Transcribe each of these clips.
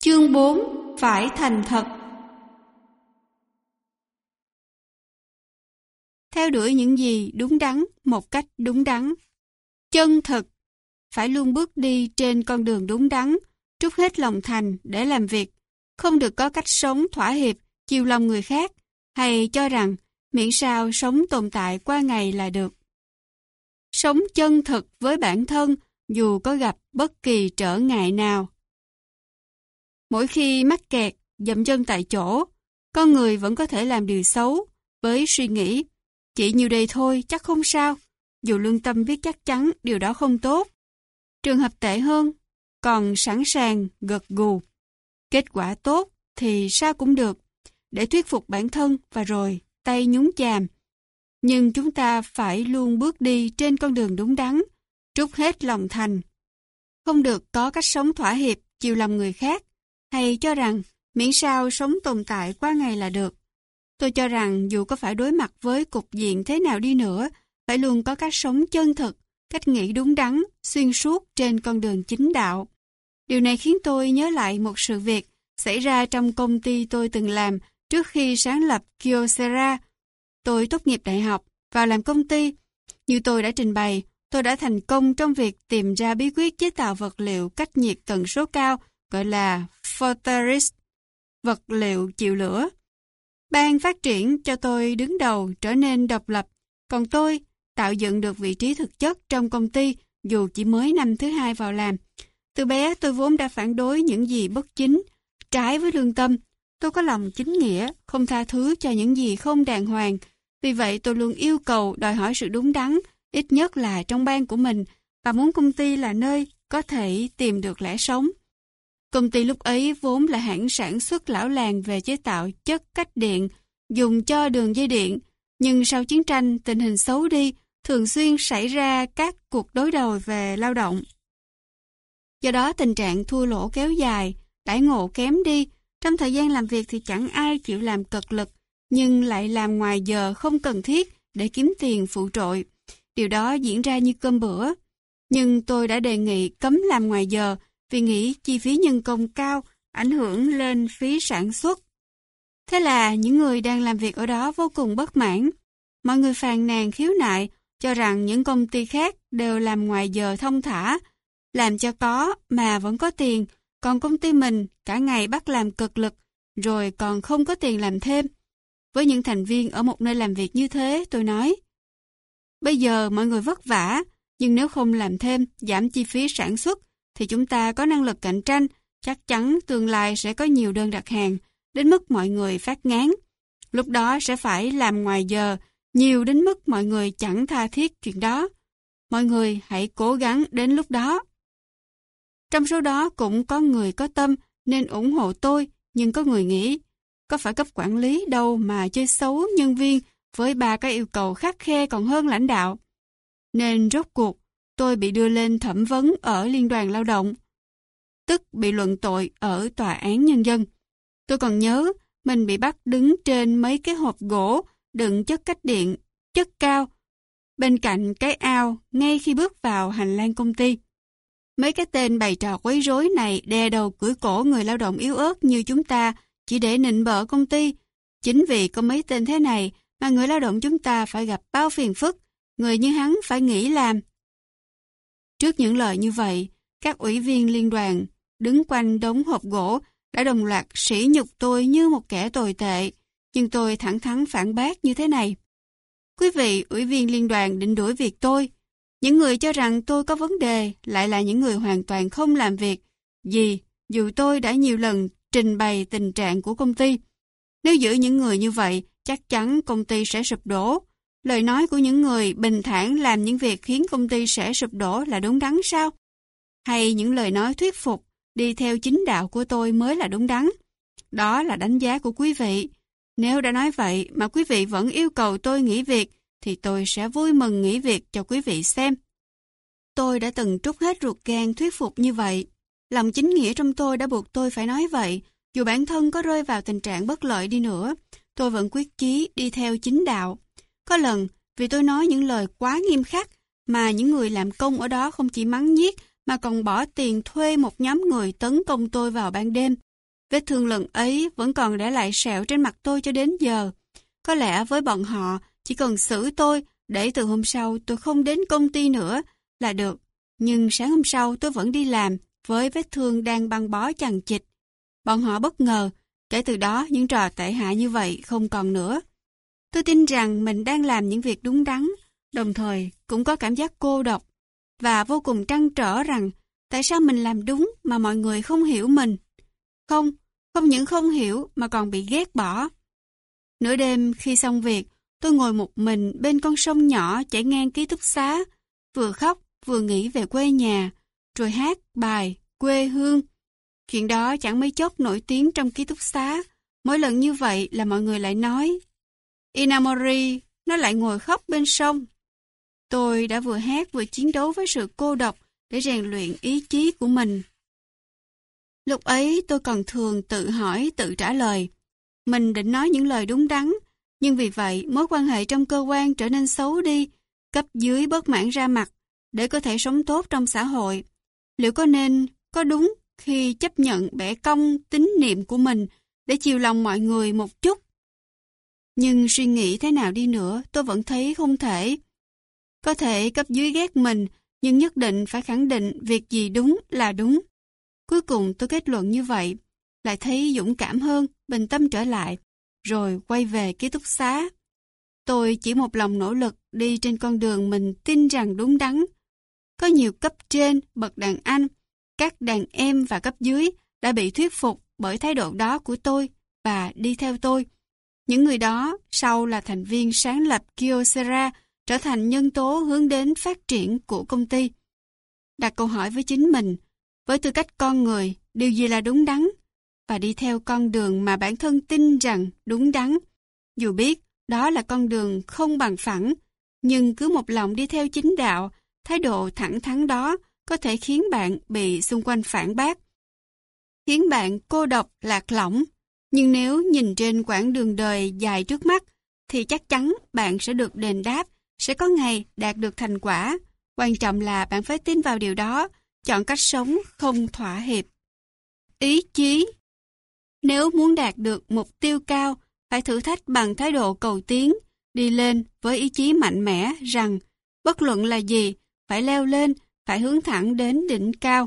Chương 4. Phải thành thật. Theo đuổi những gì đúng đắn một cách đúng đắn. Chân thực. Phải luôn bước đi trên con đường đúng đắn, trút hết lòng thành để làm việc. Không được có cách sống thỏa hiệp, chiều lòng người khác, hay cho rằng miễn sao sống tồn tại qua ngày là được. Sống chân thực với bản thân dù có gặp bất kỳ trở ngại nào. Mỗi khi mắc kẹt, dậm chân tại chỗ, con người vẫn có thể làm điều xấu với suy nghĩ chỉ nhiêu đây thôi chắc không sao, dù lương tâm biết chắc chắn điều đó không tốt. Trường hợp tệ hơn, còn sẵn sàng gật gù. Kết quả tốt thì sao cũng được, để thuyết phục bản thân và rồi tay nhúng chàm. Nhưng chúng ta phải luôn bước đi trên con đường đúng đắn, trút hết lòng thành. Không được có cách sống thỏa hiệp, chiều lòng người khác, hay cho rằng miễn sao sống tồn tại qua ngày là được. Tôi cho rằng dù có phải đối mặt với cục diện thế nào đi nữa, phải luôn có cách sống chân thực, cách nghĩ đúng đắn, xuyên suốt trên con đường chính đạo. Điều này khiến tôi nhớ lại một sự việc xảy ra trong công ty tôi từng làm trước khi sáng lập Kyocera. Tôi tốt nghiệp đại học, vào làm công ty. Như tôi đã trình bày, tôi đã thành công trong việc tìm ra bí quyết chế tạo vật liệu cách nhiệt tần số cao, gọi là photoresist, vật liệu chịu lửa. Ban phát triển cho tôi đứng đầu trở nên độc lập, còn tôi tạo dựng được vị trí thực chất trong công ty dù chỉ mới năm thứ 2 vào làm. Từ bé tôi vốn đã phản đối những gì bất chính, trái với lương tâm. Tôi có lòng chính nghĩa, không tha thứ cho những gì không đàng hoàng. Vì vậy tôi luôn yêu cầu đòi hỏi sự đúng đắn, ít nhất là trong ban của mình, và muốn công ty là nơi có thể tìm được lẽ sống. Công ty lúc ấy vốn là hãng sản xuất lão làng về chế tạo chất cách điện, dùng cho đường dây điện, nhưng sau chiến tranh tình hình xấu đi, thường xuyên xảy ra các cuộc đối đầu về lao động. Do đó tình trạng thua lỗ kéo dài, đãi ngộ kém đi, trong thời gian làm việc thì chẳng ai chịu làm cật lực, nhưng lại làm ngoài giờ không cần thiết để kiếm tiền phụ trội. Điều đó diễn ra như cơm bữa. Nhưng tôi đã đề nghị cấm làm ngoài giờ, vì nghĩ chi phí nhân công cao, ảnh hưởng lên phí sản xuất. Thế là những người đang làm việc ở đó vô cùng bất mãn. Mọi người phàn nàn khiếu nại, cho rằng những công ty khác đều làm ngoài giờ thông thả, làm cho có mà vẫn có tiền, còn công ty mình cả ngày bắt làm cực lực, rồi còn không có tiền làm thêm. Với những thành viên ở một nơi làm việc như thế, tôi nói, bây giờ mọi người vất vả, nhưng nếu không làm thêm, giảm chi phí sản xuất, thì chúng ta có năng lực cạnh tranh, chắc chắn tương lai sẽ có nhiều đơn đặt hàng, đến mức mọi người phát ngán. Lúc đó sẽ phải làm ngoài giờ, nhiều đến mức mọi người chẳng tha thiết chuyện đó. Mọi người hãy cố gắng đến lúc đó. Trong số đó cũng có người có tâm nên ủng hộ tôi, nhưng có người nghĩ, có phải cấp quản lý đâu mà chơi xấu nhân viên với 3 cái yêu cầu khắt khe còn hơn lãnh đạo. Nên rốt cuộc, tôi bị đưa lên thẩm vấn ở Liên đoàn Lao động, tức bị luận tội ở Tòa án Nhân dân. Tôi còn nhớ mình bị bắt đứng trên mấy cái hộp gỗ đựng chất cách điện, chất cao, bên cạnh cái ao ngay khi bước vào hành lang công ty. Mấy cái tên bày trò quấy rối này đè đầu cưỡi cổ người lao động yếu ớt như chúng ta chỉ để nịnh bợ công ty. Chính vì có mấy tên thế này mà người lao động chúng ta phải gặp bao phiền phức, người như hắn phải nghỉ làm. Trước những lời như vậy, các ủy viên liên đoàn đứng quanh đống hộp gỗ đã đồng loạt sỉ nhục tôi như một kẻ tồi tệ, nhưng tôi thẳng thắn phản bác như thế này. Quý vị ủy viên liên đoàn định đuổi việc tôi. Những người cho rằng tôi có vấn đề lại là những người hoàn toàn không làm việc gì, dù tôi đã nhiều lần trình bày tình trạng của công ty. Nếu giữ những người như vậy, chắc chắn công ty sẽ sụp đổ. Lời nói của những người bình thản làm những việc khiến công ty sẽ sụp đổ là đúng đắn sao? Hay những lời nói thuyết phục, đi theo chính đạo của tôi mới là đúng đắn? Đó là đánh giá của quý vị. Nếu đã nói vậy mà quý vị vẫn yêu cầu tôi nghỉ việc, thì tôi sẽ vui mừng nghỉ việc cho quý vị xem. Tôi đã từng trút hết ruột gan thuyết phục như vậy. Lòng chính nghĩa trong tôi đã buộc tôi phải nói vậy. Dù bản thân có rơi vào tình trạng bất lợi đi nữa, tôi vẫn quyết chí đi theo chính đạo. Có lần, vì tôi nói những lời quá nghiêm khắc, mà những người làm công ở đó không chỉ mắng nhiếc, mà còn bỏ tiền thuê một nhóm người tấn công tôi vào ban đêm. Vết thương lần ấy vẫn còn để lại sẹo trên mặt tôi cho đến giờ. Có lẽ với bọn họ, chỉ cần xử tôi để từ hôm sau tôi không đến công ty nữa là được. Nhưng sáng hôm sau tôi vẫn đi làm với vết thương đang băng bó chằng chịt. Bọn họ bất ngờ, kể từ đó những trò tệ hại như vậy không còn nữa. Tôi tin rằng mình đang làm những việc đúng đắn, đồng thời cũng có cảm giác cô độc và vô cùng trăn trở rằng tại sao mình làm đúng mà mọi người không hiểu mình. Không những không hiểu mà còn bị ghét bỏ. Nửa đêm khi xong việc, tôi ngồi một mình bên con sông nhỏ chảy ngang ký túc xá, vừa khóc vừa nghĩ về quê nhà, rồi hát bài Quê Hương. Chuyện đó chẳng mấy chốc nổi tiếng trong ký túc xá. Mỗi lần như vậy là mọi người lại nói Inamori, nó lại ngồi khóc bên sông. Tôi đã vừa hát vừa chiến đấu với sự cô độc để rèn luyện ý chí của mình. Lúc ấy tôi còn thường tự hỏi, tự trả lời. Mình định nói những lời đúng đắn, nhưng vì vậy mối quan hệ trong cơ quan trở nên xấu đi, cấp dưới bớt mãn ra mặt, để có thể sống tốt trong xã hội. Liệu có đúng khi chấp nhận bẻ cong tín niệm của mình để chiều lòng mọi người một chút? Nhưng suy nghĩ thế nào đi nữa, tôi vẫn thấy không thể. Có thể cấp dưới ghét mình, nhưng nhất định phải khẳng định việc gì đúng là đúng. Cuối cùng tôi kết luận như vậy, lại thấy dũng cảm hơn, bình tâm trở lại, rồi quay về ký túc xá. Tôi chỉ một lòng nỗ lực đi trên con đường mình tin rằng đúng đắn. Có nhiều cấp trên, bậc đàn anh, các đàn em và cấp dưới đã bị thuyết phục bởi thái độ đó của tôi và đi theo tôi. Những người đó sau là thành viên sáng lập Kyocera, trở thành nhân tố hướng đến phát triển của công ty. Đặt câu hỏi với chính mình, với tư cách con người, điều gì là đúng đắn? Và đi theo con đường mà bản thân tin rằng đúng đắn. Dù biết đó là con đường không bằng phẳng, nhưng cứ một lòng đi theo chính đạo, thái độ thẳng thắn đó có thể khiến bạn bị xung quanh phản bác, khiến bạn cô độc, lạc lõng. Nhưng nếu nhìn trên quãng đường đời dài trước mắt, thì chắc chắn bạn sẽ được đền đáp, sẽ có ngày đạt được thành quả. Quan trọng là bạn phải tin vào điều đó, chọn cách sống không thỏa hiệp. Ý chí. Nếu muốn đạt được mục tiêu cao, phải thử thách bằng thái độ cầu tiến, đi lên với ý chí mạnh mẽ rằng bất luận là gì, phải leo lên, phải hướng thẳng đến đỉnh cao.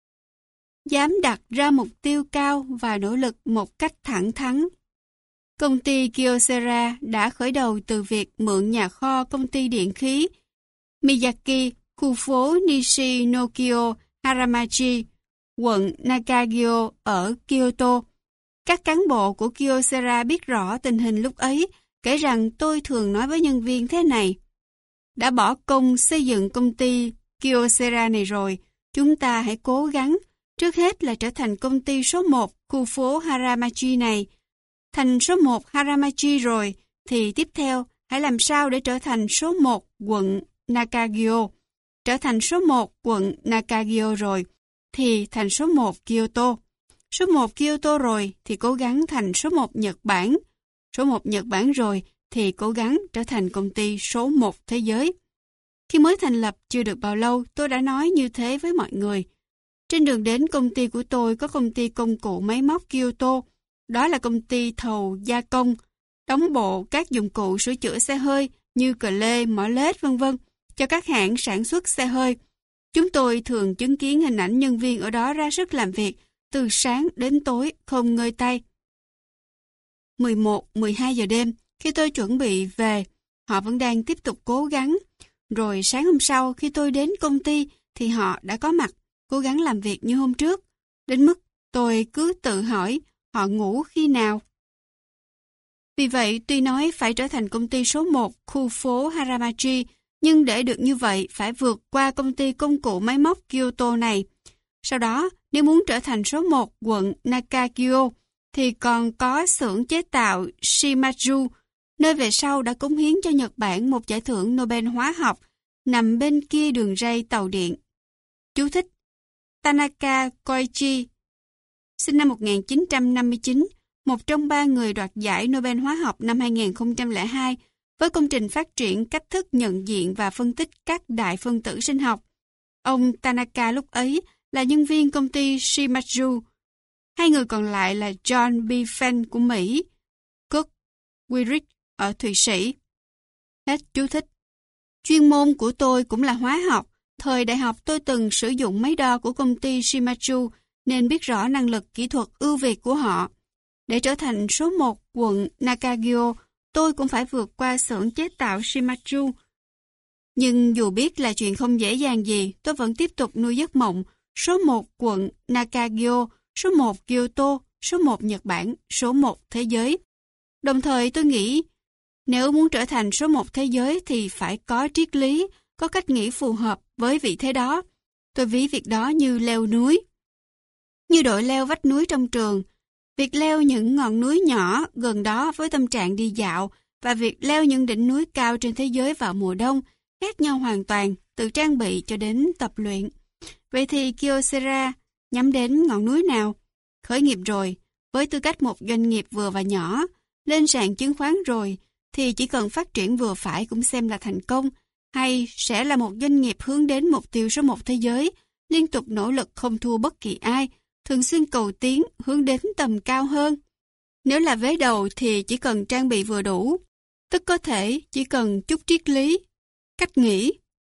Dám đặt ra mục tiêu cao và nỗ lực một cách thẳng thắn. Công ty Kyocera đã khởi đầu từ việc mượn nhà kho công ty điện khí Miyaki, khu phố Nishinokyo Haramachi, quận Nakagyo ở Kyoto. Các cán bộ của Kyocera biết rõ tình hình lúc ấy, kể rằng tôi thường nói với nhân viên thế này: đã bỏ công xây dựng công ty Kyocera này rồi, chúng ta hãy cố gắng, trước hết là trở thành công ty số 1 khu phố Haramachi này. Thành số 1 Haramachi rồi, thì tiếp theo hãy làm sao để trở thành số 1 quận Nakagyo. Trở thành số 1 quận Nakagyo rồi, thì thành số 1 Kyoto. Số 1 Kyoto rồi thì cố gắng thành số 1 Nhật Bản. Số 1 Nhật Bản rồi thì cố gắng trở thành công ty số 1 thế giới. Khi mới thành lập chưa được bao lâu, tôi đã nói như thế với mọi người. Trên đường đến công ty của tôi có công ty công cụ máy móc Kyoto. Đó là công ty thầu gia công, đóng bộ các dụng cụ sửa chữa xe hơi như cờ lê, mỏ lết v.v. cho các hãng sản xuất xe hơi. Chúng tôi thường chứng kiến hình ảnh nhân viên ở đó ra sức làm việc từ sáng đến tối không ngơi tay. 11-12 giờ đêm, khi tôi chuẩn bị về, họ vẫn đang tiếp tục cố gắng. Rồi sáng hôm sau khi tôi đến công ty thì họ đã có mặt, cố gắng làm việc như hôm trước. Đến mức tôi cứ tự hỏi họ ngủ khi nào. Vì vậy, tuy nói phải trở thành công ty số 1 khu phố Haramachi, nhưng để được như vậy phải vượt qua công ty công cụ máy móc Kyoto này. Sau đó, nếu muốn trở thành số 1 quận Nakagyo, thì còn có xưởng chế tạo Shimazu, nơi về sau đã cống hiến cho Nhật Bản một giải thưởng Nobel hóa học, nằm bên kia đường ray tàu điện. Chú thích: Tanaka Koichi, sinh năm 1959, một trong 3 người đoạt giải Nobel hóa học năm 2002 với công trình phát triển cách thức nhận diện và phân tích các đại phân tử sinh học. Ông Tanaka lúc ấy là nhân viên công ty Shimazu. Hai người còn lại là John B. Fenn của Mỹ, Kurt Weirich ở Thụy Sĩ. Hết chú thích. Chuyên môn của tôi cũng là hóa học. Thời đại học tôi từng sử dụng máy đo của công ty Shimazu nên biết rõ năng lực kỹ thuật ưu việt của họ. Để trở thành số 1 quận Nakagyo, tôi cũng phải vượt qua xưởng chế tạo Shimazu. Nhưng dù biết là chuyện không dễ dàng gì, tôi vẫn tiếp tục nuôi giấc mộng số 1 quận Nakagyo, số 1 Kyoto, số 1 Nhật Bản, số 1 thế giới. Đồng thời tôi nghĩ, nếu muốn trở thành số 1 thế giới thì phải có triết lý, có cách nghĩ phù hợp với vị thế đó. Tôi ví việc đó như leo núi. Như đội leo vách núi trong trường, việc leo những ngọn núi nhỏ gần đó với tâm trạng đi dạo và việc leo những đỉnh núi cao trên thế giới vào mùa đông khác nhau hoàn toàn, từ trang bị cho đến tập luyện. Vậy thì Kyocera nhắm đến ngọn núi nào? Khởi nghiệp rồi, với tư cách một doanh nghiệp vừa và nhỏ, lên sàn chứng khoán rồi, thì chỉ cần phát triển vừa phải cũng xem là thành công, hay sẽ là một doanh nghiệp hướng đến mục tiêu số 1 thế giới, liên tục nỗ lực không thua bất kỳ ai, thường xuyên cầu tiến hướng đến tầm cao hơn. Nếu là vế đầu thì chỉ cần trang bị vừa đủ, tức có thể chỉ cần chút triết lý, cách nghĩ,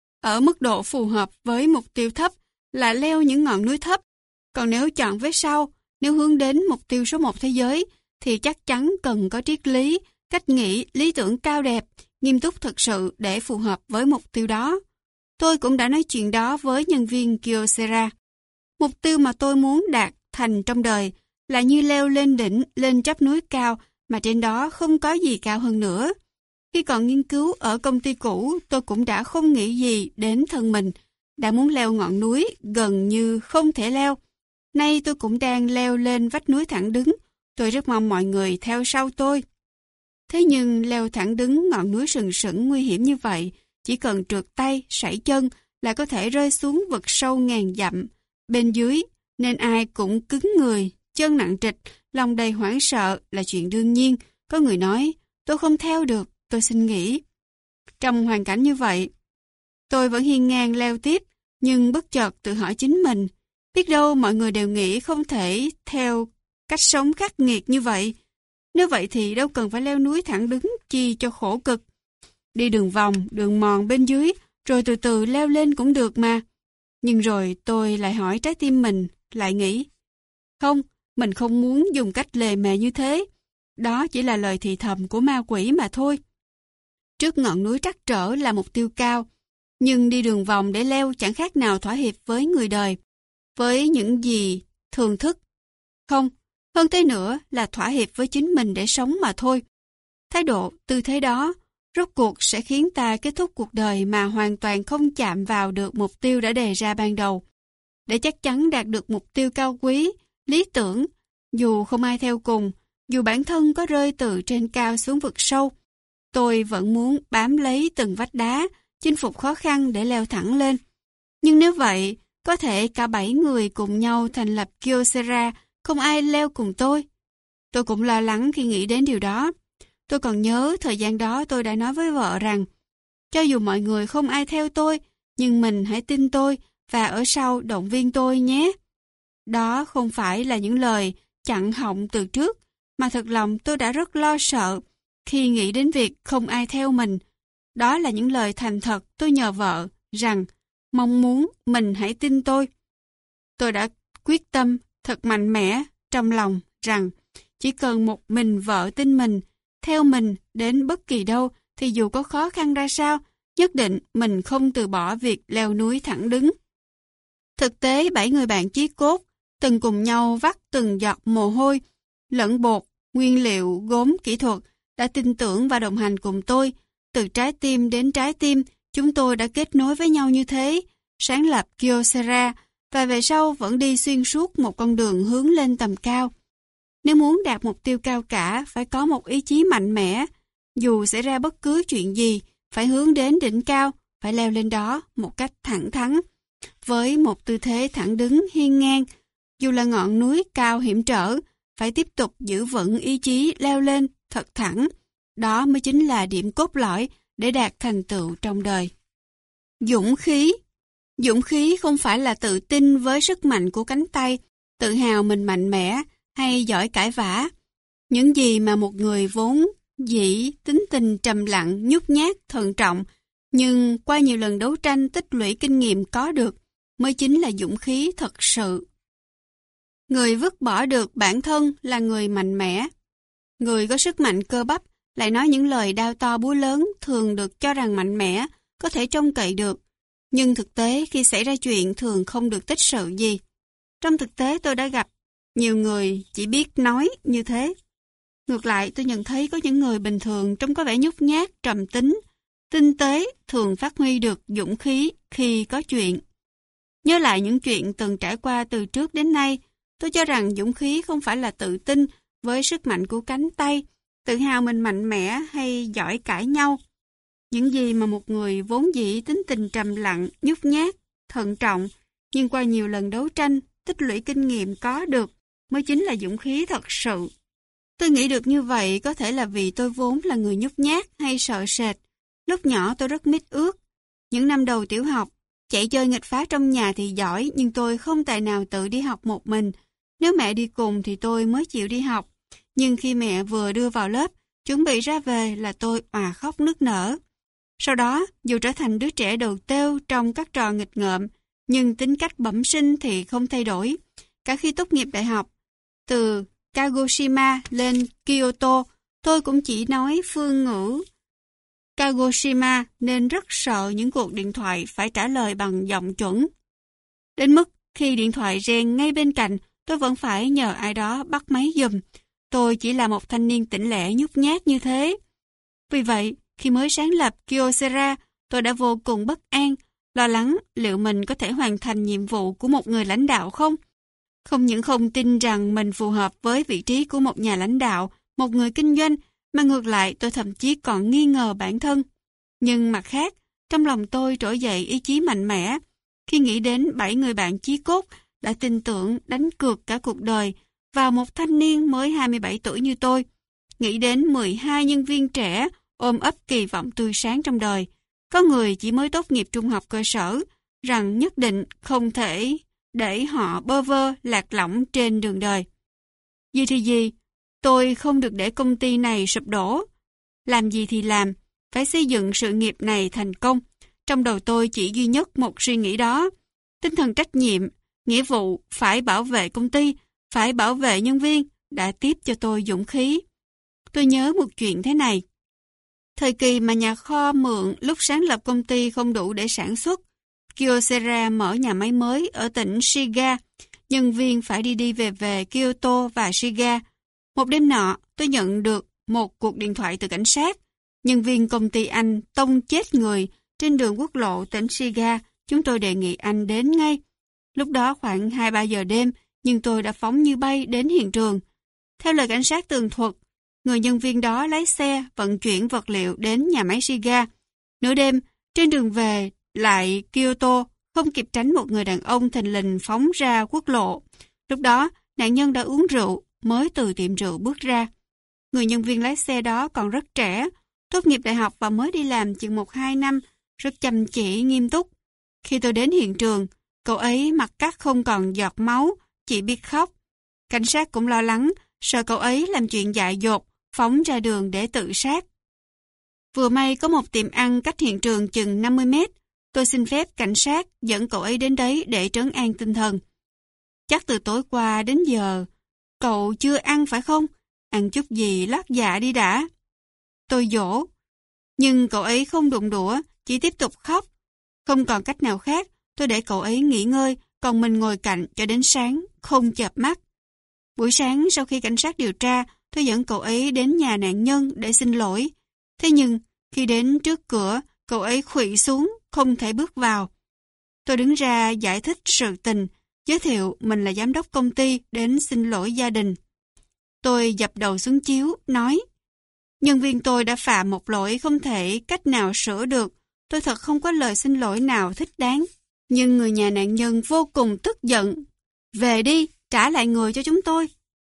ở mức độ phù hợp với mục tiêu thấp là leo những ngọn núi thấp. Còn nếu chọn vế sau, nếu hướng đến mục tiêu số 1 thế giới, thì chắc chắn cần có triết lý, cách nghĩ, lý tưởng cao đẹp, nghiêm túc thực sự để phù hợp với mục tiêu đó. Tôi cũng đã nói chuyện đó với nhân viên Kyocera. Mục tiêu mà tôi muốn đạt thành trong đời là như leo lên đỉnh, lên chóp núi cao mà trên đó không có gì cao hơn nữa. Khi còn nghiên cứu ở công ty cũ, tôi cũng đã không nghĩ gì đến thân mình, đã muốn leo ngọn núi gần như không thể leo. Nay tôi cũng đang leo lên vách núi thẳng đứng, tôi rất mong mọi người theo sau tôi. Thế nhưng leo thẳng đứng ngọn núi sừng sững nguy hiểm như vậy, chỉ cần trượt tay, sảy chân là có thể rơi xuống vực sâu ngàn dặm. Bên dưới, nên ai cũng cứng người, chân nặng trịch, lòng đầy hoảng sợ là chuyện đương nhiên. Có người nói, tôi không theo được, tôi xin nghỉ. Trong hoàn cảnh như vậy, tôi vẫn hiên ngang leo tiếp, nhưng bất chợt tự hỏi chính mình, biết đâu mọi người đều nghĩ không thể theo cách sống khắc nghiệt như vậy. Nếu vậy thì đâu cần phải leo núi thẳng đứng chi cho khổ cực. Đi đường vòng, đường mòn bên dưới, rồi từ từ leo lên cũng được mà. Nhưng rồi tôi lại hỏi trái tim mình, lại nghĩ, không, mình không muốn dùng cách lề mề như thế. Đó chỉ là lời thì thầm của ma quỷ mà thôi. Trước ngọn núi trắc trở là mục tiêu cao, nhưng đi đường vòng để leo chẳng khác nào thỏa hiệp với người đời, với những gì thường thức. Không, hơn thế nữa là thỏa hiệp với chính mình để sống mà thôi. Thái độ, tư thế đó, rốt cuộc sẽ khiến ta kết thúc cuộc đời mà hoàn toàn không chạm vào được mục tiêu đã đề ra ban đầu. Để chắc chắn đạt được mục tiêu cao quý, lý tưởng, dù không ai theo cùng, dù bản thân có rơi từ trên cao xuống vực sâu, tôi vẫn muốn bám lấy từng vách đá, chinh phục khó khăn để leo thẳng lên. Nhưng nếu vậy, có thể cả 7 người cùng nhau thành lập Kyocera, không ai leo cùng tôi. Tôi cũng lo lắng khi nghĩ đến điều đó. Tôi còn nhớ thời gian đó tôi đã nói với vợ rằng, cho dù mọi người không ai theo tôi, nhưng mình hãy tin tôi và ở sau động viên tôi nhé. Đó không phải là những lời chặn họng từ trước, mà thật lòng tôi đã rất lo sợ khi nghĩ đến việc không ai theo mình. Đó là những lời thành thật tôi nhờ vợ rằng mong muốn mình hãy tin tôi. Tôi đã quyết tâm thật mạnh mẽ trong lòng rằng chỉ cần một mình vợ tin mình, theo mình đến bất kỳ đâu thì dù có khó khăn ra sao, nhất định mình không từ bỏ việc leo núi thẳng đứng. Thực tế 7 người bạn chí cốt từng cùng nhau vắt từng giọt mồ hôi, lẫn bột, nguyên liệu, gốm, kỹ thuật đã tin tưởng và đồng hành cùng tôi. Từ trái tim đến trái tim, chúng tôi đã kết nối với nhau như thế, sáng lập Kyocera và về sau vẫn đi xuyên suốt một con đường hướng lên tầm cao. Nếu muốn đạt mục tiêu cao cả, phải có một ý chí mạnh mẽ. Dù xảy ra bất cứ chuyện gì, phải hướng đến đỉnh cao, phải leo lên đó một cách thẳng thắn. Với một tư thế thẳng đứng hiên ngang, dù là ngọn núi cao hiểm trở, phải tiếp tục giữ vững ý chí leo lên thật thẳng. Đó mới chính là điểm cốt lõi để đạt thành tựu trong đời. Dũng khí. Dũng khí không phải là tự tin với sức mạnh của cánh tay, tự hào mình mạnh mẽ, hay giỏi cãi vã. Những gì mà một người vốn dĩ tính tình trầm lặng, nhút nhát, thận trọng, nhưng qua nhiều lần đấu tranh tích lũy kinh nghiệm có được, mới chính là dũng khí thật sự. Người vứt bỏ được bản thân là người mạnh mẽ. Người có sức mạnh cơ bắp lại nói những lời đao to búa lớn thường được cho rằng mạnh mẽ, có thể trông cậy được. Nhưng thực tế khi xảy ra chuyện thường không được tích sự gì. Trong thực tế tôi đã gặp nhiều người chỉ biết nói như thế. Ngược lại tôi nhận thấy có những người bình thường trông có vẻ nhút nhát, trầm tính, tinh tế thường phát huy được dũng khí khi có chuyện. Nhớ lại những chuyện từng trải qua từ trước đến nay, tôi cho rằng dũng khí không phải là tự tin với sức mạnh của cánh tay, tự hào mình mạnh mẽ hay giỏi cãi nhau. Những gì mà một người vốn dĩ tính tình trầm lặng, nhút nhát, thận trọng, nhưng qua nhiều lần đấu tranh, tích lũy kinh nghiệm có được, mới chính là dũng khí thật sự. Tôi nghĩ được như vậy có thể là vì tôi vốn là người nhút nhát hay sợ sệt. Lúc nhỏ tôi rất mít ướt. Những năm đầu tiểu học, chạy chơi nghịch phá trong nhà thì giỏi, nhưng tôi không tài nào tự đi học một mình. Nếu mẹ đi cùng thì tôi mới chịu đi học. Nhưng khi mẹ vừa đưa vào lớp, chuẩn bị ra về là tôi òa khóc nức nở. Sau đó, dù trở thành đứa trẻ đầu têu trong các trò nghịch ngợm, nhưng tính cách bẩm sinh thì không thay đổi. Cả khi tốt nghiệp đại học, từ Kagoshima lên Kyoto, tôi cũng chỉ nói phương ngữ Kagoshima nên rất sợ những cuộc điện thoại phải trả lời bằng giọng chuẩn. Đến mức khi điện thoại reng ngay bên cạnh, tôi vẫn phải nhờ ai đó bắt máy giùm. Tôi chỉ là một thanh niên tỉnh lẻ nhút nhát như thế. Vì vậy, khi mới sáng lập Kyocera, tôi đã vô cùng bất an, lo lắng liệu mình có thể hoàn thành nhiệm vụ của một người lãnh đạo không? Không những không tin rằng mình phù hợp với vị trí của một nhà lãnh đạo, một người kinh doanh, mà ngược lại tôi thậm chí còn nghi ngờ bản thân. Nhưng mặt khác, trong lòng tôi trỗi dậy ý chí mạnh mẽ. Khi nghĩ đến 7 người bạn chí cốt đã tin tưởng đánh cược cả cuộc đời vào một thanh niên mới 27 tuổi như tôi, nghĩ đến 12 nhân viên trẻ ôm ấp kỳ vọng tươi sáng trong đời. Có người chỉ mới tốt nghiệp trung học cơ sở, rằng nhất định không thể để họ bơ vơ lạc lõng trên đường đời. Gì thì gì, tôi không được để công ty này sụp đổ. Làm gì thì làm, phải xây dựng sự nghiệp này thành công. Trong đầu tôi chỉ duy nhất một suy nghĩ đó. Tinh thần trách nhiệm, nghĩa vụ phải bảo vệ công ty, phải bảo vệ nhân viên đã tiếp cho tôi dũng khí. Tôi nhớ một chuyện thế này. Thời kỳ mà nhà kho mượn lúc sáng lập công ty không đủ để sản xuất, Kyocera mở nhà máy mới ở tỉnh Shiga. Nhân viên phải đi về Kyoto và Shiga. Một đêm nọ, tôi nhận được một cuộc điện thoại từ cảnh sát. Nhân viên công ty anh tông chết người trên đường quốc lộ tỉnh Shiga. Chúng tôi đề nghị anh đến ngay. Lúc đó khoảng 2-3 giờ đêm, nhưng tôi đã phóng như bay đến hiện trường. Theo lời cảnh sát tường thuật, người nhân viên đó lái xe vận chuyển vật liệu đến nhà máy Shiga. Nửa đêm, trên đường về lại Kyoto, không kịp tránh một người đàn ông thình lình phóng ra quốc lộ. Lúc đó, nạn nhân đã uống rượu, mới từ tiệm rượu bước ra. Người nhân viên lái xe đó còn rất trẻ, tốt nghiệp đại học và mới đi làm chừng 1-2 năm, rất chăm chỉ, nghiêm túc. Khi tôi đến hiện trường, cậu ấy mặt cắt không còn giọt máu, chỉ biết khóc. Cảnh sát cũng lo lắng, sợ cậu ấy làm chuyện dại dột, phóng ra đường để tự sát. Vừa may có một tiệm ăn cách hiện trường chừng 50 mét. Tôi xin phép cảnh sát dẫn cậu ấy đến đấy để trấn an tinh thần. Chắc từ tối qua đến giờ, cậu chưa ăn phải không? Ăn chút gì lót dạ đi đã. Tôi dỗ. Nhưng cậu ấy không đụng đũa, chỉ tiếp tục khóc. Không còn cách nào khác, tôi để cậu ấy nghỉ ngơi, còn mình ngồi cạnh cho đến sáng, không chợp mắt. Buổi sáng sau khi cảnh sát điều tra, tôi dẫn cậu ấy đến nhà nạn nhân để xin lỗi. Thế nhưng, khi đến trước cửa, cậu ấy khuỵu xuống, không thể bước vào. Tôi đứng ra giải thích sự tình, giới thiệu mình là giám đốc công ty đến xin lỗi gia đình. Tôi dập đầu xuống chiếu, nói: nhân viên tôi đã phạm một lỗi không thể cách nào sửa được. Tôi thật không có lời xin lỗi nào thích đáng. Nhưng người nhà nạn nhân vô cùng tức giận. Về đi, trả lại người cho chúng tôi.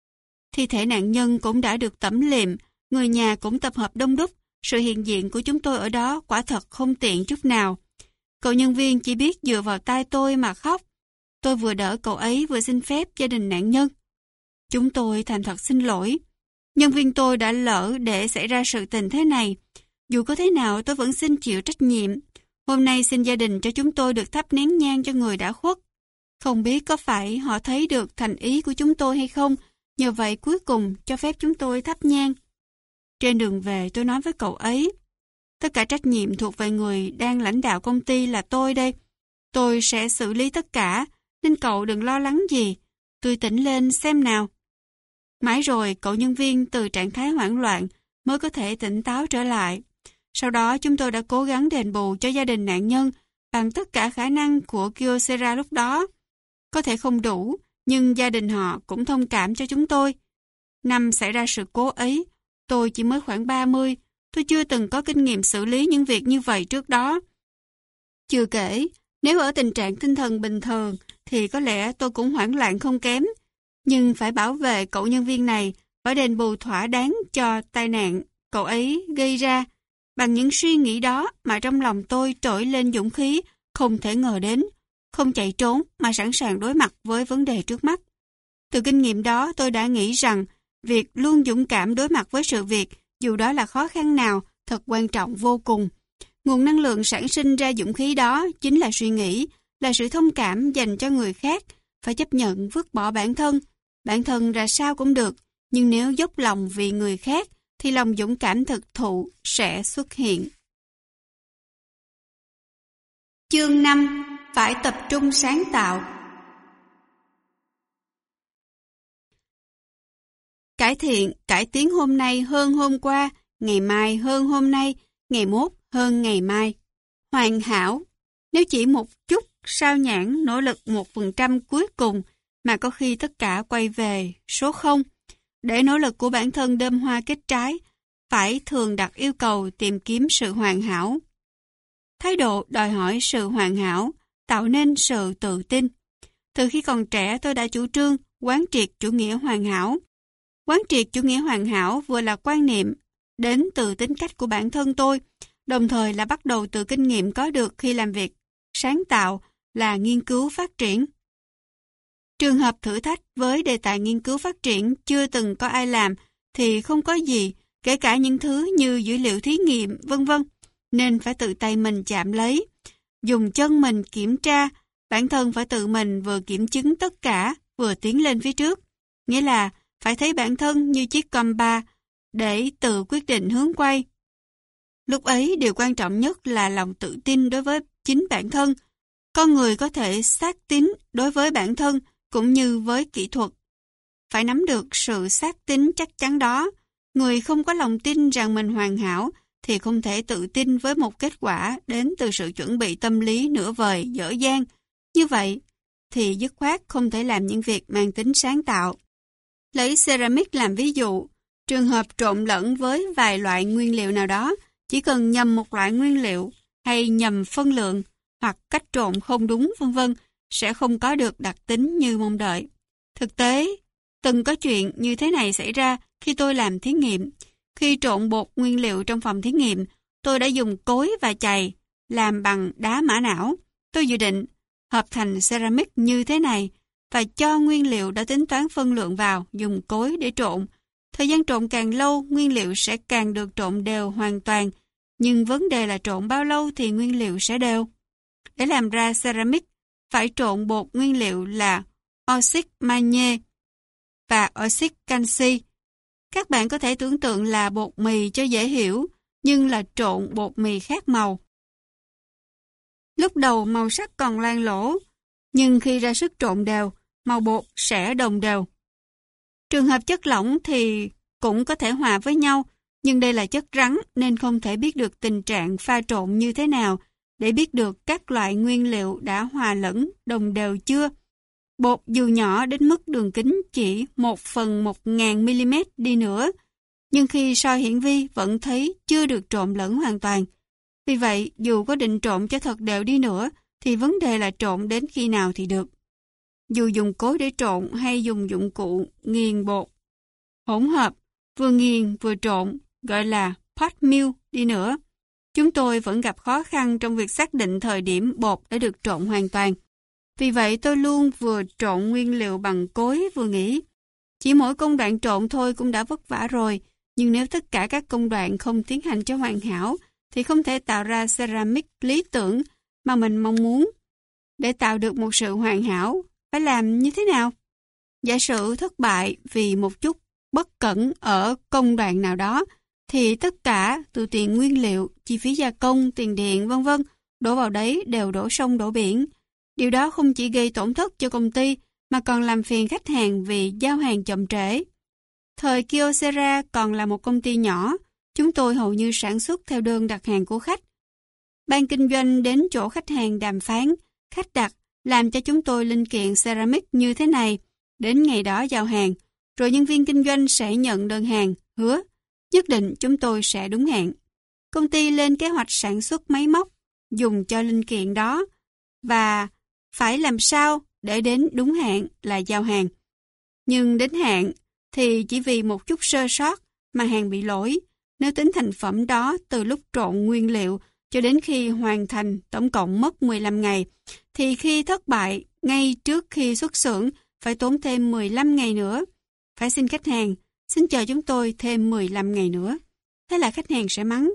Thi thể nạn nhân cũng đã được tẩm liệm, người nhà cũng tập hợp đông đúc. Sự hiện diện của chúng tôi ở đó quả thật không tiện chút nào. Cậu nhân viên chỉ biết dựa vào tay tôi mà khóc. Tôi vừa đỡ cậu ấy vừa xin phép gia đình nạn nhân. Chúng tôi thành thật xin lỗi. Nhân viên tôi đã lỡ để xảy ra sự tình thế này. Dù có thế nào tôi vẫn xin chịu trách nhiệm. Hôm nay xin gia đình cho chúng tôi được thắp nén nhang cho người đã khuất. Không biết có phải họ thấy được thành ý của chúng tôi hay không, nhờ vậy cuối cùng cho phép chúng tôi thắp nhang. Trên đường về tôi nói với cậu ấy, tất cả trách nhiệm thuộc về người đang lãnh đạo công ty là tôi đây. Tôi sẽ xử lý tất cả, nên cậu đừng lo lắng gì. Tôi tỉnh lên xem nào. Mãi rồi cậu nhân viên từ trạng thái hoảng loạn mới có thể tỉnh táo trở lại. Sau đó chúng tôi đã cố gắng đền bù cho gia đình nạn nhân bằng tất cả khả năng của Kyocera lúc đó. Có thể không đủ, nhưng gia đình họ cũng thông cảm cho chúng tôi. Năm xảy ra sự cố ấy, tôi chỉ mới khoảng 30, tôi chưa từng có kinh nghiệm xử lý những việc như vậy trước đó. Chưa kể, nếu ở tình trạng tinh thần bình thường thì có lẽ tôi cũng hoảng loạn không kém. Nhưng phải bảo vệ cậu nhân viên này, phải đền bù thỏa đáng cho tai nạn cậu ấy gây ra. Bằng những suy nghĩ đó mà trong lòng tôi trỗi lên dũng khí không thể ngờ đến, không chạy trốn mà sẵn sàng đối mặt với vấn đề trước mắt. Từ kinh nghiệm đó tôi đã nghĩ rằng việc luôn dũng cảm đối mặt với sự việc, dù đó là khó khăn nào, thật quan trọng vô cùng. Nguồn năng lượng sản sinh ra dũng khí đó chính là suy nghĩ, là sự thông cảm dành cho người khác, phải chấp nhận vứt bỏ bản thân. Bản thân ra sao cũng được, nhưng nếu dốc lòng vì người khác, thì lòng dũng cảm thực thụ sẽ xuất hiện. Chương 5. Phải tập trung sáng tạo. Cải tiến hôm nay hơn hôm qua, ngày mai hơn hôm nay, ngày mốt hơn ngày mai. Hoàn hảo. Nếu chỉ một chút sao nhãng nỗ lực 1% cuối cùng mà có khi tất cả quay về số 0. Để nỗ lực của bản thân đơm hoa kết trái, phải thường đặt yêu cầu tìm kiếm sự hoàn hảo. Thái độ đòi hỏi sự hoàn hảo, tạo nên sự tự tin. Từ khi còn trẻ tôi đã chủ trương quán triệt chủ nghĩa hoàn hảo. Quán triệt chủ nghĩa hoàn hảo vừa là quan niệm đến từ tính cách của bản thân tôi, đồng thời là bắt đầu từ kinh nghiệm có được khi làm việc sáng tạo là nghiên cứu phát triển. Trường hợp thử thách với đề tài nghiên cứu phát triển chưa từng có ai làm thì không có gì, kể cả những thứ như dữ liệu thí nghiệm, vân vân, nên phải tự tay mình chạm lấy, dùng chân mình kiểm tra, bản thân phải tự mình vừa kiểm chứng tất cả, vừa tiến lên phía trước. Nghĩa là phải thấy bản thân như chiếc compa để tự quyết định hướng quay. Lúc ấy điều quan trọng nhất là lòng tự tin đối với chính bản thân. Con người có thể xác tín đối với bản thân cũng như với kỹ thuật. Phải nắm được sự xác tín chắc chắn đó. Người không có lòng tin rằng mình hoàn hảo thì không thể tự tin với một kết quả đến từ sự chuẩn bị tâm lý nửa vời, dở dang. Như vậy thì dứt khoát không thể làm những việc mang tính sáng tạo. Lấy ceramic làm ví dụ, trường hợp trộn lẫn với vài loại nguyên liệu nào đó, chỉ cần nhầm một loại nguyên liệu hay nhầm phân lượng hoặc cách trộn không đúng vân vân sẽ không có được đặc tính như mong đợi. Thực tế, từng có chuyện như thế này xảy ra khi tôi làm thí nghiệm. Khi trộn bột nguyên liệu trong phòng thí nghiệm, tôi đã dùng cối và chày làm bằng đá mã não. Tôi dự định hợp thành ceramic như thế này và cho nguyên liệu đã tính toán phân lượng vào, dùng cối để trộn. Thời gian trộn càng lâu, nguyên liệu sẽ càng được trộn đều hoàn toàn, nhưng vấn đề là trộn bao lâu thì nguyên liệu sẽ đều. Để làm ra ceramic, phải trộn bột nguyên liệu là oxit magie và oxit canxi. Các bạn có thể tưởng tượng là bột mì cho dễ hiểu, nhưng là trộn bột mì khác màu. Lúc đầu màu sắc còn loang lổ, nhưng khi ra sức trộn đều, màu bột sẽ đồng đều. Trường hợp chất lỏng thì cũng có thể hòa với nhau, nhưng đây là chất rắn nên không thể biết được tình trạng pha trộn như thế nào để biết được các loại nguyên liệu đã hòa lẫn đồng đều chưa. Bột dù nhỏ đến mức đường kính chỉ 1/1000 mm đi nữa, nhưng khi soi hiển vi vẫn thấy chưa được trộn lẫn hoàn toàn. Vì vậy, dù có định trộn cho thật đều đi nữa, thì vấn đề là trộn đến khi nào thì được. Dù dùng cối để trộn hay dùng dụng cụ nghiền bột hỗn hợp, vừa nghiền vừa trộn, gọi là pot mill đi nữa, chúng tôi vẫn gặp khó khăn trong việc xác định thời điểm bột đã được trộn hoàn toàn. Vì vậy tôi luôn vừa trộn nguyên liệu bằng cối vừa nghĩ, Chỉ mỗi công đoạn trộn thôi cũng đã vất vả rồi, nhưng nếu tất cả các công đoạn không tiến hành cho hoàn hảo, thì không thể tạo ra ceramic lý tưởng mà mình mong muốn. Để tạo được một sự hoàn hảo, phải làm như thế nào? Giả sử thất bại vì một chút bất cẩn ở công đoạn nào đó, thì tất cả từ tiền nguyên liệu, chi phí gia công, tiền điện, vân vân đổ vào đấy đều đổ sông đổ biển. Điều đó không chỉ gây tổn thất cho công ty, mà còn làm phiền khách hàng vì giao hàng chậm trễ. Thời Kyocera còn là một công ty nhỏ, chúng tôi hầu như sản xuất theo đơn đặt hàng của khách. Ban kinh doanh đến chỗ khách hàng đàm phán, khách đặt, làm cho chúng tôi linh kiện ceramic như thế này, đến ngày đó giao hàng, rồi nhân viên kinh doanh sẽ nhận đơn hàng, hứa, nhất định chúng tôi sẽ đúng hẹn. Công ty lên kế hoạch sản xuất máy móc, dùng cho linh kiện đó, và phải làm sao để đến đúng hạn là giao hàng. Nhưng đến hạn thì chỉ vì một chút sơ sót mà hàng bị lỗi. Nếu tính thành phẩm đó từ lúc trộn nguyên liệu cho đến khi hoàn thành tổng cộng mất 15 ngày, thì khi thất bại ngay trước khi xuất xưởng phải tốn thêm 15 ngày nữa. Phải xin khách hàng, xin chờ chúng tôi thêm 15 ngày nữa. Thế là khách hàng sẽ mắng.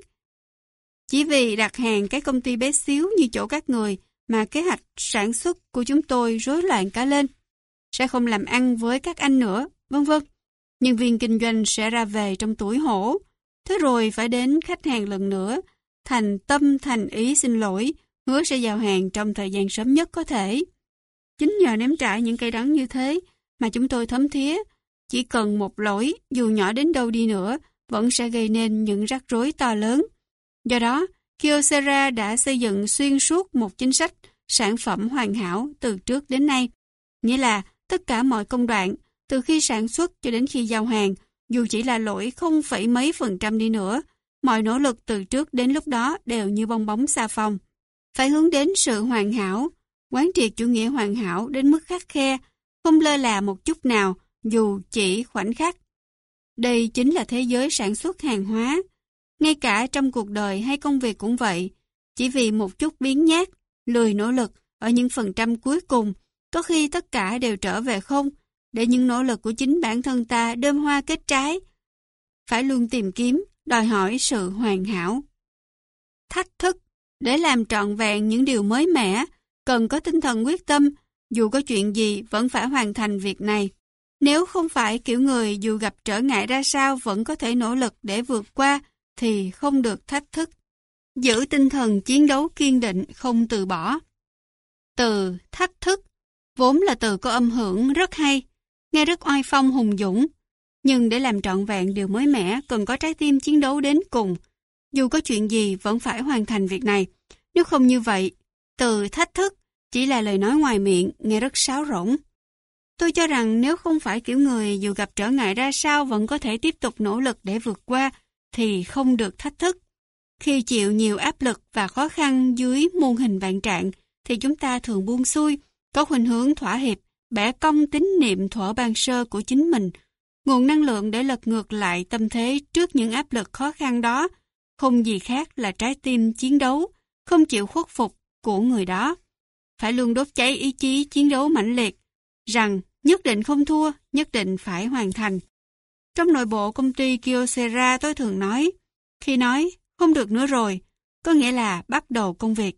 Chỉ vì đặt hàng cái công ty bé xíu như chỗ các người mà kế hoạch sản xuất của chúng tôi rối loạn cả lên. Sẽ không làm ăn với các anh nữa, vân vân. Nhân viên kinh doanh sẽ ra về trong tủi hổ. Thế rồi phải đến khách hàng lần nữa, thành tâm thành ý xin lỗi, hứa sẽ giao hàng trong thời gian sớm nhất có thể. Chính nhờ nếm trải những cay đắng như thế mà chúng tôi thấm thía, chỉ cần một lỗi dù nhỏ đến đâu đi nữa vẫn sẽ gây nên những rắc rối to lớn. Do đó, Kyocera đã xây dựng xuyên suốt một chính sách sản phẩm hoàn hảo từ trước đến nay. Nghĩa là tất cả mọi công đoạn, từ khi sản xuất cho đến khi giao hàng, dù chỉ là lỗi 0, mấy % đi nữa, mọi nỗ lực từ trước đến lúc đó đều như bong bóng xà phòng. Phải hướng đến sự hoàn hảo, quán triệt chủ nghĩa hoàn hảo đến mức khắt khe, không lơ là một chút nào, dù chỉ khoảnh khắc. Đây chính là thế giới sản xuất hàng hóa. Ngay cả trong cuộc đời hay công việc cũng vậy, chỉ vì một chút biếng nhác, lười nỗ lực ở những phần trăm cuối cùng, có khi tất cả đều trở về không, để những nỗ lực của chính bản thân ta đơm hoa kết trái. Phải luôn tìm kiếm, đòi hỏi sự hoàn hảo. Thách thức, để làm trọn vẹn những điều mới mẻ, cần có tinh thần quyết tâm, dù có chuyện gì vẫn phải hoàn thành việc này. Nếu không phải kiểu người dù gặp trở ngại ra sao vẫn có thể nỗ lực để vượt qua, thì không được thách thức. Giữ tinh thần chiến đấu kiên định, không từ bỏ. Từ thách thức vốn là từ có âm hưởng rất hay, nghe rất oai phong hùng dũng. Nhưng để làm trọn vẹn điều mới mẻ cần có trái tim chiến đấu đến cùng. Dù có chuyện gì vẫn phải hoàn thành việc này. Nếu không như vậy, từ thách thức chỉ là lời nói ngoài miệng, nghe rất sáo rỗng. Tôi cho rằng nếu không phải kiểu người dù gặp trở ngại ra sao vẫn có thể tiếp tục nỗ lực để vượt qua, thì không được thách thức. Khi chịu nhiều áp lực và khó khăn dưới muôn hình vạn trạng, thì chúng ta thường buông xuôi, có khuynh hướng thỏa hiệp, bẻ cong tín niệm thuở ban sơ của chính mình. Nguồn năng lượng để lật ngược lại tâm thế trước những áp lực khó khăn đó, không gì khác là trái tim chiến đấu, không chịu khuất phục của người đó. Phải luôn đốt cháy ý chí chiến đấu mãnh liệt, rằng nhất định không thua, nhất định phải hoàn thành. Trong nội bộ công ty Kyocera tôi thường nói, khi nói không được nữa rồi, có nghĩa là bắt đầu công việc.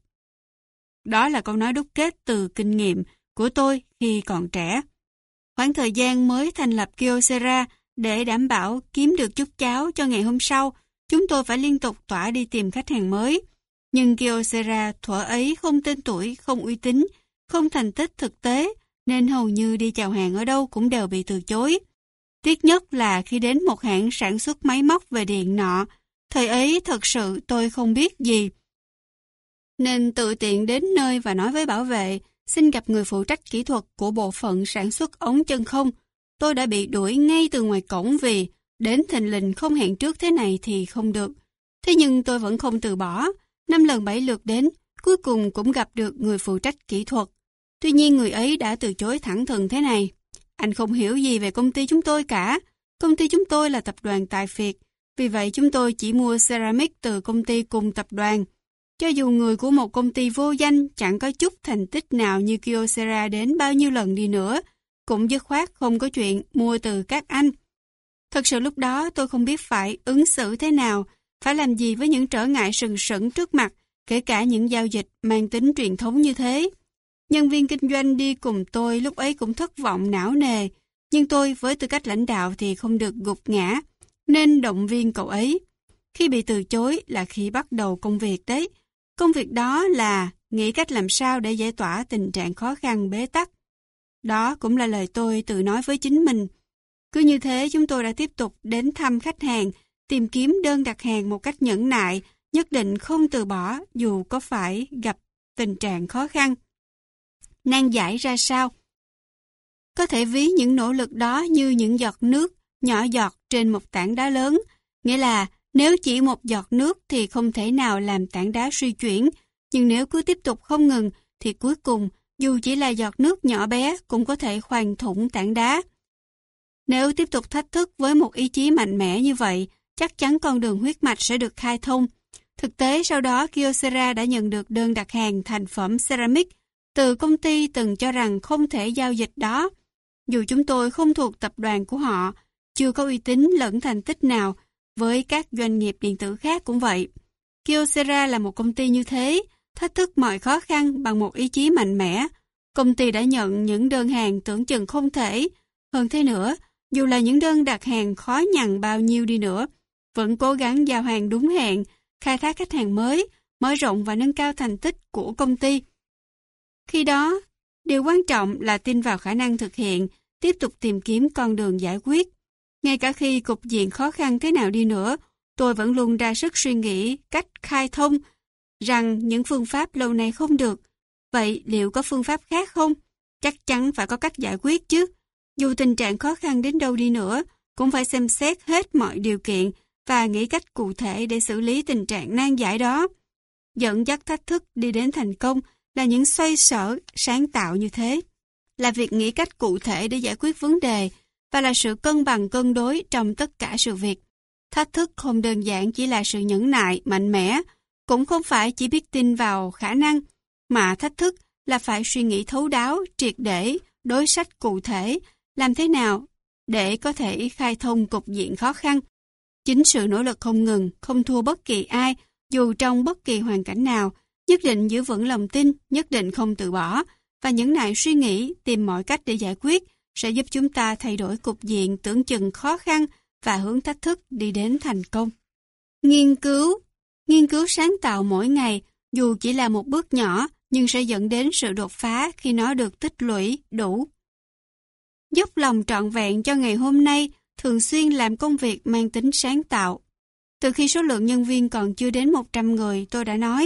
Đó là câu nói đúc kết từ kinh nghiệm của tôi khi còn trẻ. Khoảng thời gian mới thành lập Kyocera để đảm bảo kiếm được chút cháo cho ngày hôm sau, chúng tôi phải liên tục tỏa đi tìm khách hàng mới. Nhưng Kyocera thuở ấy không tên tuổi, không uy tín, không thành tích thực tế, nên hầu như đi chào hàng ở đâu cũng đều bị từ chối. Tiếc nhất là khi đến một hãng sản xuất máy móc về điện nọ, thời ấy thật sự tôi không biết gì. Nên tự tiện đến nơi và nói với bảo vệ, xin gặp người phụ trách kỹ thuật của bộ phận sản xuất ống chân không. Tôi đã bị đuổi ngay từ ngoài cổng vì đến thình lình không hẹn trước thế này thì không được. Thế nhưng tôi vẫn không từ bỏ. 5 lần 7 lượt đến, cuối cùng cũng gặp được người phụ trách kỹ thuật. Tuy nhiên người ấy đã từ chối thẳng thừng thế này. Anh không hiểu gì về công ty chúng tôi cả. Công ty chúng tôi là tập đoàn Tài Phiệt. Vì vậy chúng tôi chỉ mua ceramic từ công ty cùng tập đoàn. Cho dù người của một công ty vô danh chẳng có chút thành tích nào như Kyocera đến bao nhiêu lần đi nữa, cũng dứt khoát không có chuyện mua từ các anh. Thật sự lúc đó tôi không biết phải ứng xử thế nào, phải làm gì với những trở ngại sừng sững trước mặt, kể cả những giao dịch mang tính truyền thống như thế. Nhân viên kinh doanh đi cùng tôi lúc ấy cũng thất vọng não nề, nhưng tôi với tư cách lãnh đạo thì không được gục ngã, nên động viên cậu ấy. Khi bị từ chối là khi bắt đầu công việc đấy. Công việc đó là nghĩ cách làm sao để giải tỏa tình trạng khó khăn bế tắc. Đó cũng là lời tôi tự nói với chính mình. Cứ như thế chúng tôi đã tiếp tục đến thăm khách hàng, tìm kiếm đơn đặt hàng một cách nhẫn nại, nhất định không từ bỏ dù có phải gặp tình trạng khó khăn. Nan giải ra sao? Có thể ví những nỗ lực đó như những giọt nước nhỏ giọt trên một tảng đá lớn, nghĩa là nếu chỉ một giọt nước thì không thể nào làm tảng đá suy chuyển, nhưng nếu cứ tiếp tục không ngừng thì cuối cùng dù chỉ là giọt nước nhỏ bé cũng có thể khoan thủng tảng đá. Nếu tiếp tục thách thức với một ý chí mạnh mẽ như vậy, chắc chắn con đường huyết mạch sẽ được khai thông. Thực tế sau đó Kyocera đã nhận được đơn đặt hàng thành phẩm ceramic từ công ty từng cho rằng không thể giao dịch đó. Dù chúng tôi không thuộc tập đoàn của họ, chưa có uy tín lẫn thành tích nào, với các doanh nghiệp điện tử khác cũng vậy. Kyocera là một công ty như thế, thách thức mọi khó khăn bằng một ý chí mạnh mẽ. Công ty đã nhận những đơn hàng tưởng chừng không thể. Hơn thế nữa, dù là những đơn đặt hàng khó nhằn bao nhiêu đi nữa, vẫn cố gắng giao hàng đúng hẹn, khai thác khách hàng mới, mở rộng và nâng cao thành tích của công ty. Khi đó, điều quan trọng là tin vào khả năng thực hiện, tiếp tục tìm kiếm con đường giải quyết. Ngay cả khi cục diện khó khăn thế nào đi nữa, tôi vẫn luôn ra sức suy nghĩ cách khai thông, rằng những phương pháp lâu nay không được. Vậy liệu có phương pháp khác không? Chắc chắn phải có cách giải quyết chứ. Dù tình trạng khó khăn đến đâu đi nữa, cũng phải xem xét hết mọi điều kiện và nghĩ cách cụ thể để xử lý tình trạng nan giải đó. Dẫn dắt thách thức đi đến thành công là những xoay sở sáng tạo như thế, là việc nghĩ cách cụ thể để giải quyết vấn đề và là sự cân bằng cân đối trong tất cả sự việc. Thách thức không đơn giản chỉ là sự nhẫn nại, mạnh mẽ, cũng không phải chỉ biết tin vào khả năng, mà thách thức là phải suy nghĩ thấu đáo, triệt để, đối sách cụ thể, làm thế nào để có thể khai thông cục diện khó khăn. Chính sự nỗ lực không ngừng, không thua bất kỳ ai, dù trong bất kỳ hoàn cảnh nào, nhất định giữ vững lòng tin, nhất định không từ bỏ, và nhẫn nại suy nghĩ, tìm mọi cách để giải quyết, sẽ giúp chúng ta thay đổi cục diện tưởng chừng khó khăn và hướng thách thức đi đến thành công. Nghiên cứu sáng tạo mỗi ngày, dù chỉ là một bước nhỏ, nhưng sẽ dẫn đến sự đột phá khi nó được tích lũy đủ. Dốc lòng trọn vẹn cho ngày hôm nay, thường xuyên làm công việc mang tính sáng tạo. Từ khi số lượng nhân viên còn chưa đến 100 người, tôi đã nói,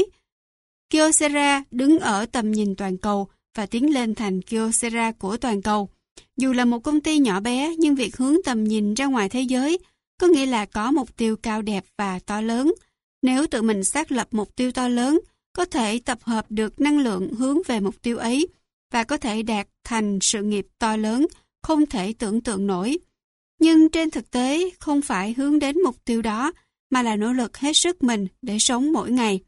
Kyocera đứng ở tầm nhìn toàn cầu và tiến lên thành Kyocera của toàn cầu. Dù là một công ty nhỏ bé, nhưng việc hướng tầm nhìn ra ngoài thế giới có nghĩa là có mục tiêu cao đẹp và to lớn. Nếu tự mình xác lập mục tiêu to lớn, có thể tập hợp được năng lượng hướng về mục tiêu ấy và có thể đạt thành sự nghiệp to lớn, không thể tưởng tượng nổi. Nhưng trên thực tế, không phải hướng đến mục tiêu đó, mà là nỗ lực hết sức mình để sống mỗi ngày.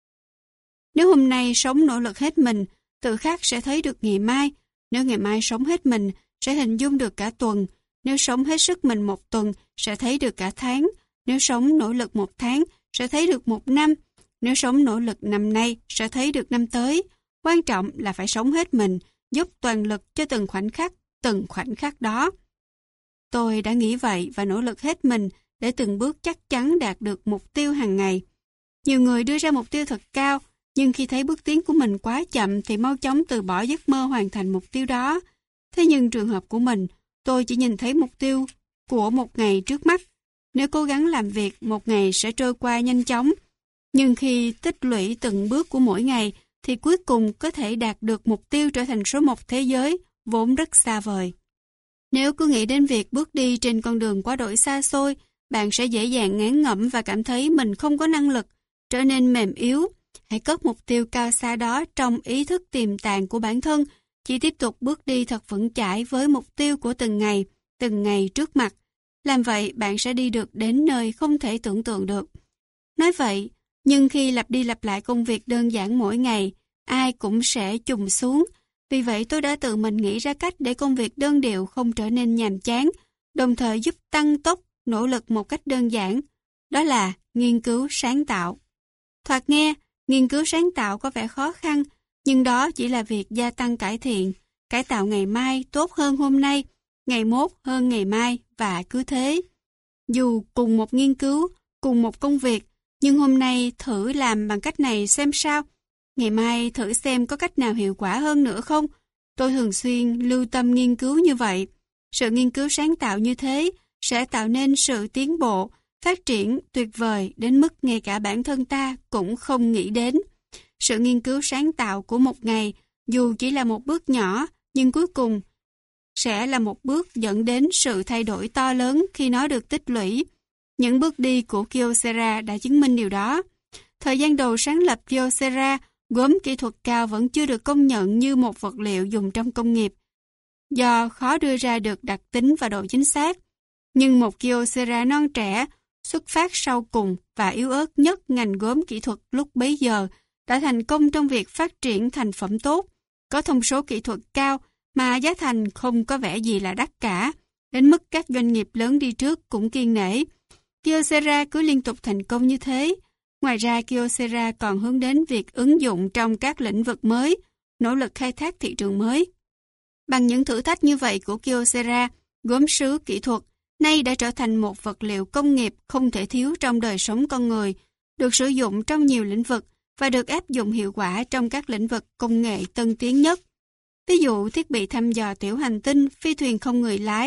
Nếu hôm nay sống nỗ lực hết mình, tự khắc sẽ thấy được ngày mai. Nếu ngày mai sống hết mình, sẽ hình dung được cả tuần. Nếu sống hết sức mình một tuần, sẽ thấy được cả tháng. Nếu sống nỗ lực một tháng, sẽ thấy được một năm. Nếu sống nỗ lực năm nay, sẽ thấy được năm tới. Quan trọng là phải sống hết mình, dốc toàn lực cho từng khoảnh khắc đó. Tôi đã nghĩ vậy và nỗ lực hết mình để từng bước chắc chắn đạt được mục tiêu hàng ngày. Nhiều người đưa ra mục tiêu thật cao, nhưng khi thấy bước tiến của mình quá chậm thì mau chóng từ bỏ giấc mơ hoàn thành mục tiêu đó. Thế nhưng trường hợp của mình, tôi chỉ nhìn thấy mục tiêu của một ngày trước mắt. Nếu cố gắng làm việc, một ngày sẽ trôi qua nhanh chóng. Nhưng khi tích lũy từng bước của mỗi ngày, thì cuối cùng có thể đạt được mục tiêu trở thành số một thế giới, vốn rất xa vời. Nếu cứ nghĩ đến việc bước đi trên con đường quá đổi xa xôi, bạn sẽ dễ dàng ngán ngẩm và cảm thấy mình không có năng lực, trở nên mềm yếu. Hãy cất mục tiêu cao xa đó trong ý thức tiềm tàng của bản thân, chỉ tiếp tục bước đi thật vững chãi với mục tiêu của từng ngày trước mặt. Làm vậy, bạn sẽ đi được đến nơi không thể tưởng tượng được. Nói vậy, nhưng khi lặp đi lặp lại công việc đơn giản mỗi ngày, ai cũng sẽ chùng xuống, Vì vậy tôi đã tự mình nghĩ ra cách để công việc đơn điệu không trở nên nhàm chán, đồng thời giúp tăng tốc nỗ lực một cách đơn giản. Đó là nghiên cứu sáng tạo. Thoạt nghe, nghiên cứu sáng tạo có vẻ khó khăn, nhưng đó chỉ là việc gia tăng cải thiện, cải tạo ngày mai tốt hơn hôm nay, ngày mốt hơn ngày mai và cứ thế. Dù cùng một nghiên cứu, cùng một công việc, nhưng hôm nay thử làm bằng cách này xem sao. Ngày mai thử xem có cách nào hiệu quả hơn nữa không. Tôi thường xuyên lưu tâm nghiên cứu như vậy. Sự nghiên cứu sáng tạo như thế sẽ tạo nên sự tiến bộ, phát triển tuyệt vời đến mức ngay cả bản thân ta cũng không nghĩ đến. Sự nghiên cứu sáng tạo của một ngày, dù chỉ là một bước nhỏ, nhưng cuối cùng sẽ là một bước dẫn đến sự thay đổi to lớn khi nó được tích lũy. Những bước đi của Kyocera đã chứng minh điều đó. Thời gian đầu sáng lập Kyocera, gốm kỹ thuật cao vẫn chưa được công nhận như một vật liệu dùng trong công nghiệp, do khó đưa ra được đặc tính và độ chính xác. Nhưng một Kyocera non trẻ, xuất phát sau cùng và yếu ớt nhất ngành gốm kỹ thuật lúc bấy giờ, đã thành công trong việc phát triển thành phẩm tốt, có thông số kỹ thuật cao mà giá thành không có vẻ gì là đắt cả, đến mức các doanh nghiệp lớn đi trước cũng kiêng nể. Kyocera cứ liên tục thành công như thế. Ngoài ra, Kyocera còn hướng đến việc ứng dụng trong các lĩnh vực mới, nỗ lực khai thác thị trường mới. Bằng những thử thách như vậy của Kyocera, gốm sứ kỹ thuật nay đã trở thành một vật liệu công nghiệp không thể thiếu trong đời sống con người, được sử dụng trong nhiều lĩnh vực và được áp dụng hiệu quả trong các lĩnh vực công nghệ tân tiến nhất. Ví dụ, thiết bị thăm dò tiểu hành tinh, phi thuyền không người lái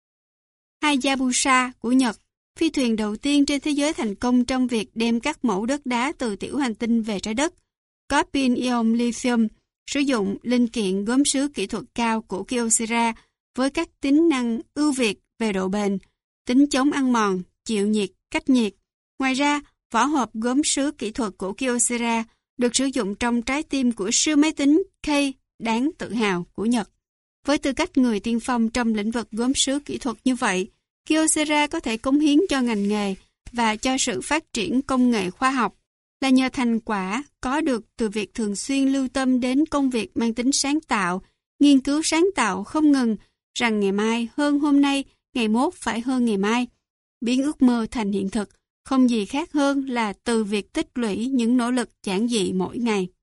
Hayabusa của Nhật, phi thuyền đầu tiên trên thế giới thành công trong việc đem các mẫu đất đá từ tiểu hành tinh về trái đất, có pin ion lithium, sử dụng linh kiện gốm sứ kỹ thuật cao của Kyocera với các tính năng ưu việt về độ bền, tính chống ăn mòn, chịu nhiệt, cách nhiệt. Ngoài ra, vỏ hộp gốm sứ kỹ thuật của Kyocera được sử dụng trong trái tim của siêu máy tính K đáng tự hào của Nhật. Với tư cách người tiên phong trong lĩnh vực gốm sứ kỹ thuật như vậy, Kyocera có thể cống hiến cho ngành nghề và cho sự phát triển công nghệ khoa học là nhờ thành quả có được từ việc thường xuyên lưu tâm đến công việc mang tính sáng tạo, nghiên cứu sáng tạo không ngừng, rằng ngày mai hơn hôm nay, ngày mốt phải hơn ngày mai. Biến ước mơ thành hiện thực, không gì khác hơn là từ việc tích lũy những nỗ lực giản dị mỗi ngày.